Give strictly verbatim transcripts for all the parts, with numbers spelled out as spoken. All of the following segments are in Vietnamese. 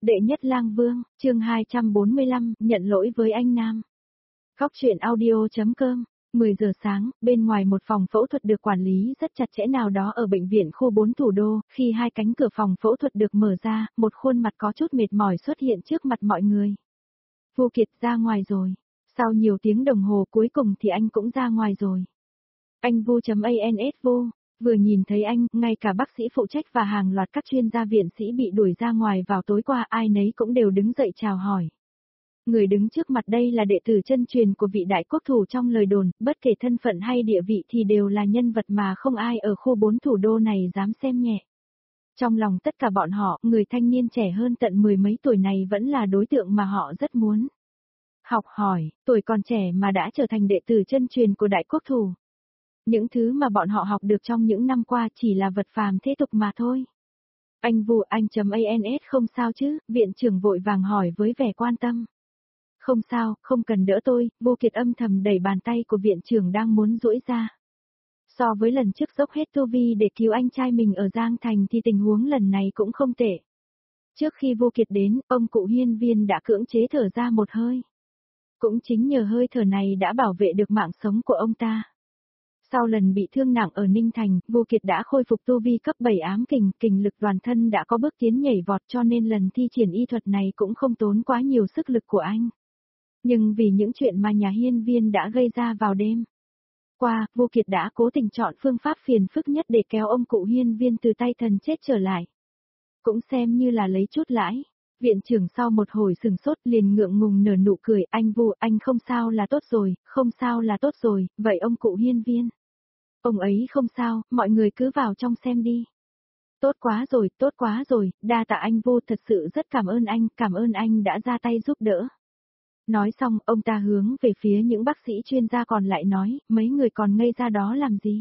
Đệ nhất lang vương, chương hai trăm bốn mươi lăm, nhận lỗi với anh Nam. Góc truyện audio.com, mười giờ sáng, bên ngoài một phòng phẫu thuật được quản lý rất chặt chẽ nào đó ở bệnh viện khu bốn thủ đô, khi hai cánh cửa phòng phẫu thuật được mở ra, một khuôn mặt có chút mệt mỏi xuất hiện trước mặt mọi người. Vu Kiệt ra ngoài rồi. Sau nhiều tiếng đồng hồ cuối cùng thì anh cũng ra ngoài rồi. Anh Vu.ans Vu. Vừa nhìn thấy anh, ngay cả bác sĩ phụ trách và hàng loạt các chuyên gia viện sĩ bị đuổi ra ngoài vào tối qua ai nấy cũng đều đứng dậy chào hỏi. Người đứng trước mặt đây là đệ tử chân truyền của vị đại quốc thủ trong lời đồn, bất kể thân phận hay địa vị thì đều là nhân vật mà không ai ở khu bốn thủ đô này dám xem nhẹ. Trong lòng tất cả bọn họ, người thanh niên trẻ hơn tận mười mấy tuổi này vẫn là đối tượng mà họ rất muốn học hỏi, tuổi còn trẻ mà đã trở thành đệ tử chân truyền của đại quốc thủ. Những thứ mà bọn họ học được trong những năm qua chỉ là vật phàm thế tục mà thôi. Anh Vu anh.ans không sao chứ, viện trưởng vội vàng hỏi với vẻ quan tâm. Không sao, không cần đỡ tôi, Vu Kiệt âm thầm đẩy bàn tay của viện trưởng đang muốn duỗi ra. So với lần trước dốc hết tu vi để cứu anh trai mình ở Giang Thành thì tình huống lần này cũng không tệ. Trước khi Vu Kiệt đến, ông cụ hiên viên đã cưỡng chế thở ra một hơi. Cũng chính nhờ hơi thở này đã bảo vệ được mạng sống của ông ta. Sau lần bị thương nặng ở Ninh Thành, Vu Kiệt đã khôi phục tu vi cấp bảy ám kình, kình lực toàn thân đã có bước tiến nhảy vọt cho nên lần thi triển y thuật này cũng không tốn quá nhiều sức lực của anh. Nhưng vì những chuyện mà nhà hiên viên đã gây ra vào đêm qua, Vu Kiệt đã cố tình chọn phương pháp phiền phức nhất để kéo ông cụ hiên viên từ tay thần chết trở lại. Cũng xem như là lấy chút lãi. Viện trưởng sau một hồi sừng sốt liền ngượng ngùng nở nụ cười, anh Vu, anh không sao là tốt rồi, không sao là tốt rồi, vậy ông cụ hiên viên? Ông ấy không sao, mọi người cứ vào trong xem đi. Tốt quá rồi, tốt quá rồi, đa tạ anh Vu, thật sự rất cảm ơn anh, cảm ơn anh đã ra tay giúp đỡ. Nói xong, ông ta hướng về phía những bác sĩ chuyên gia còn lại nói, mấy người còn ngây ra đó làm gì?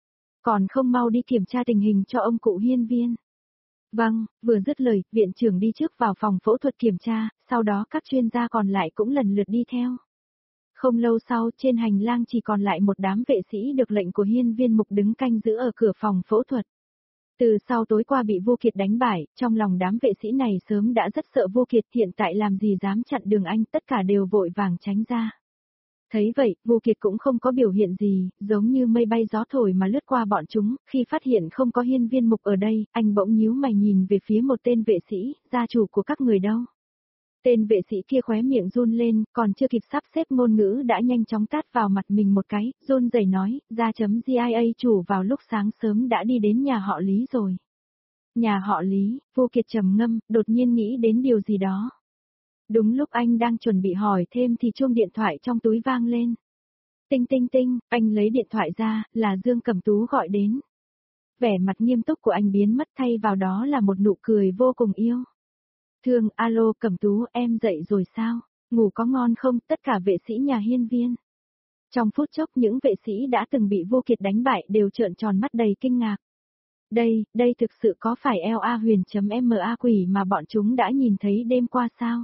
Còn không mau đi kiểm tra tình hình cho ông cụ hiên viên. Vâng, vừa dứt lời, viện trưởng đi trước vào phòng phẫu thuật kiểm tra, sau đó các chuyên gia còn lại cũng lần lượt đi theo. Không lâu sau, trên hành lang chỉ còn lại một đám vệ sĩ được lệnh của hiên viên mục đứng canh giữ ở cửa phòng phẫu thuật. Từ sau tối qua bị Vu Kiệt đánh bại, trong lòng đám vệ sĩ này sớm đã rất sợ Vu Kiệt, hiện tại làm gì dám chặn đường anh, tất cả đều vội vàng tránh ra. Thấy vậy, Vu Kiệt cũng không có biểu hiện gì, giống như mây bay gió thổi mà lướt qua bọn chúng, khi phát hiện không có hiên viên mục ở đây, anh bỗng nhíu mày nhìn về phía một tên vệ sĩ, gia chủ của các người đâu. Tên vệ sĩ kia khóe miệng run lên, còn chưa kịp sắp xếp ngôn ngữ đã nhanh chóng tát vào mặt mình một cái, run rẩy nói, gia chấm giê i a chủ vào lúc sáng sớm đã đi đến nhà họ Lý rồi. Nhà họ Lý, Vu Kiệt trầm ngâm, đột nhiên nghĩ đến điều gì đó. Đúng lúc anh đang chuẩn bị hỏi thêm thì chuông điện thoại trong túi vang lên. Tinh tinh tinh, anh lấy điện thoại ra, là Dương Cẩm Tú gọi đến. Vẻ mặt nghiêm túc của anh biến mất thay vào đó là một nụ cười vô cùng yêu. Thương, alo Cẩm Tú, em dậy rồi sao? Ngủ có ngon không? Tất cả vệ sĩ nhà hiên viên. Trong phút chốc những vệ sĩ đã từng bị Vu Kiệt đánh bại đều trợn tròn mắt đầy kinh ngạc. Đây, đây thực sự có phải eo a huyền.ma quỷ mà bọn chúng đã nhìn thấy đêm qua sao?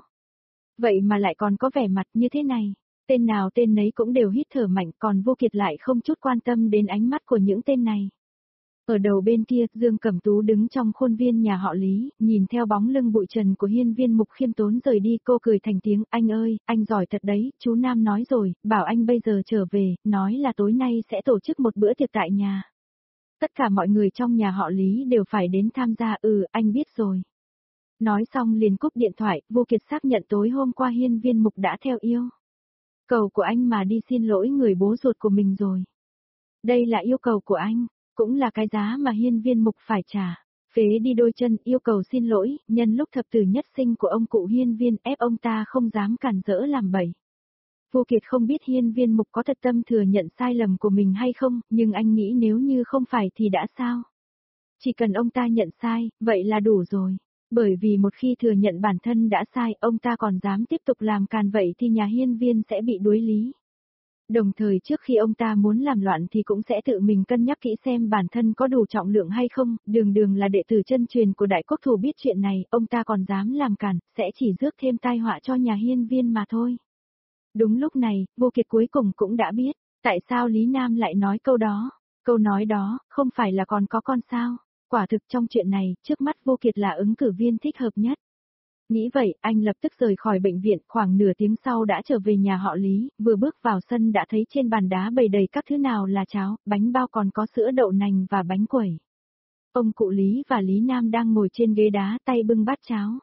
Vậy mà lại còn có vẻ mặt như thế này. Tên nào tên nấy cũng đều hít thở mạnh, còn Vu Kiệt lại không chút quan tâm đến ánh mắt của những tên này. Ở đầu bên kia, Dương Cẩm Tú đứng trong khuôn viên nhà họ Lý, nhìn theo bóng lưng bụi trần của hiên viên mục khiêm tốn rời đi, cô cười thành tiếng, anh ơi, anh giỏi thật đấy, chú Nam nói rồi, bảo anh bây giờ trở về, nói là tối nay sẽ tổ chức một bữa tiệc tại nhà. Tất cả mọi người trong nhà họ Lý đều phải đến tham gia, ừ, anh biết rồi. Nói xong liền cúp điện thoại, Vu Kiệt xác nhận tối hôm qua hiên viên mục đã theo yêu cầu của anh mà đi xin lỗi người bố ruột của mình rồi. Đây là yêu cầu của anh. Cũng là cái giá mà hiên viên mục phải trả. Phế đi đôi chân, yêu cầu xin lỗi, nhân lúc thập tử nhất sinh của ông cụ hiên viên ép ông ta không dám cản rỡ làm bậy. Vu Kiệt không biết hiên viên mục có thật tâm thừa nhận sai lầm của mình hay không, nhưng anh nghĩ nếu như không phải thì đã sao? Chỉ cần ông ta nhận sai, vậy là đủ rồi. Bởi vì một khi thừa nhận bản thân đã sai, ông ta còn dám tiếp tục làm càn vậy thì nhà hiên viên sẽ bị đuối lý. Đồng thời trước khi ông ta muốn làm loạn thì cũng sẽ tự mình cân nhắc kỹ xem bản thân có đủ trọng lượng hay không, đường đường là đệ tử chân truyền của đại quốc thủ biết chuyện này, ông ta còn dám làm cản, sẽ chỉ rước thêm tai họa cho nhà hiên viên mà thôi. Đúng lúc này, Vu Kiệt cuối cùng cũng đã biết, tại sao Lý Nam lại nói câu đó, câu nói đó, không phải là còn có con sao, quả thực trong chuyện này, trước mắt Vu Kiệt là ứng cử viên thích hợp nhất. Nghĩ vậy, anh lập tức rời khỏi bệnh viện, khoảng nửa tiếng sau đã trở về nhà họ Lý, vừa bước vào sân đã thấy trên bàn đá bày đầy các thứ nào là cháo, bánh bao còn có sữa đậu nành và bánh quẩy. Ông cụ Lý và Lý Nam đang ngồi trên ghế đá tay bưng bát cháo.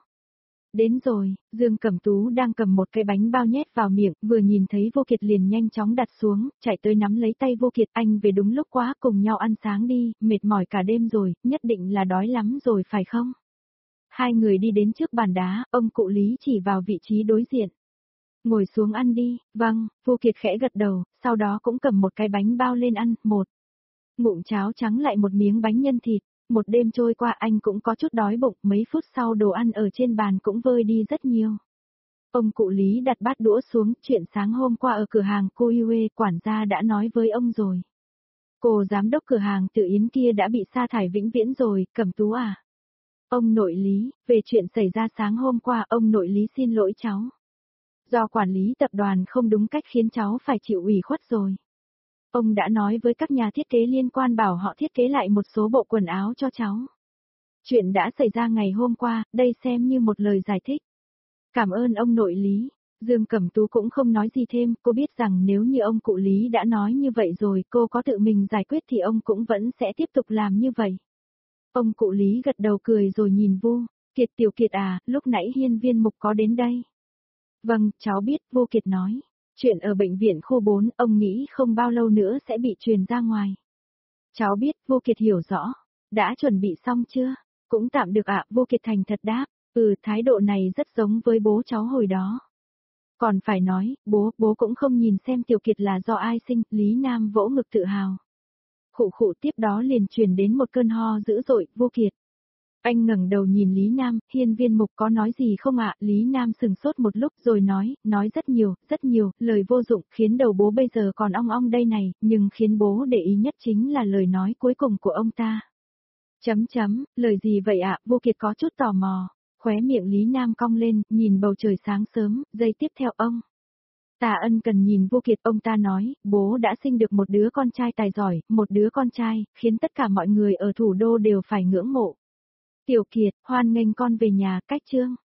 Đến rồi, Dương Cẩm Tú đang cầm một cái bánh bao nhét vào miệng, vừa nhìn thấy Vô Kiệt liền nhanh chóng đặt xuống, chạy tới nắm lấy tay Vô Kiệt, anh về đúng lúc quá, cùng nhau ăn sáng đi, mệt mỏi cả đêm rồi, nhất định là đói lắm rồi phải không? Hai người đi đến trước bàn đá, ông cụ Lý chỉ vào vị trí đối diện. Ngồi xuống ăn đi, vâng, Vô Kiệt khẽ gật đầu, sau đó cũng cầm một cái bánh bao lên ăn, một ngụm cháo trắng lại một miếng bánh nhân thịt. Một đêm trôi qua anh cũng có chút đói bụng, mấy phút sau đồ ăn ở trên bàn cũng vơi đi rất nhiều. Ông cụ Lý đặt bát đũa xuống, chuyện sáng hôm qua ở cửa hàng cô Yue, quản gia đã nói với ông rồi. Cô giám đốc cửa hàng Tự Yến kia đã bị sa thải vĩnh viễn rồi, Cẩm Tú à. Ông nội Lý, về chuyện xảy ra sáng hôm qua, ông nội Lý xin lỗi cháu. Do quản lý tập đoàn không đúng cách khiến cháu phải chịu ủy khuất rồi. Ông đã nói với các nhà thiết kế liên quan bảo họ thiết kế lại một số bộ quần áo cho cháu. Chuyện đã xảy ra ngày hôm qua, đây xem như một lời giải thích. Cảm ơn ông nội Lý. Dương Cẩm Tú cũng không nói gì thêm, cô biết rằng nếu như ông cụ Lý đã nói như vậy rồi, cô có tự mình giải quyết thì ông cũng vẫn sẽ tiếp tục làm như vậy. Ông cụ Lý gật đầu cười rồi nhìn Vô Kiệt, Tiểu Kiệt à, lúc nãy Hiên Viên Mục có đến đây. Vâng, cháu biết, Vô Kiệt nói. Chuyện ở bệnh viện khu bốn, ông nghĩ không bao lâu nữa sẽ bị truyền ra ngoài. Cháu biết, Vô Kiệt hiểu rõ. Đã chuẩn bị xong chưa? Cũng tạm được ạ, Vô Kiệt thành thật đáp. Ừ, thái độ này rất giống với bố cháu hồi đó. Còn phải nói, bố, bố cũng không nhìn xem Tiểu Kiệt là do ai sinh, Lý Nam vỗ ngực tự hào. Khụ khụ, tiếp đó liền truyền đến một cơn ho dữ dội, Vô Kiệt. Anh ngẩng đầu nhìn Lý Nam, Hiên Viên Mục có nói gì không ạ? Lý Nam sừng sốt một lúc rồi nói, nói rất nhiều, rất nhiều, lời vô dụng, khiến đầu bố bây giờ còn ong ong đây này, nhưng khiến bố để ý nhất chính là lời nói cuối cùng của ông ta. Chấm chấm, lời gì vậy ạ? Vô Kiệt có chút tò mò, khóe miệng Lý Nam cong lên, nhìn bầu trời sáng sớm, giây tiếp theo ông. Tạ Ân Cần nhìn Vô Kiệt, ông ta nói, bố đã sinh được một đứa con trai tài giỏi, một đứa con trai, khiến tất cả mọi người ở thủ đô đều phải ngưỡng mộ. Tiểu Kiệt, hoan nghênh con về nhà, cách chương.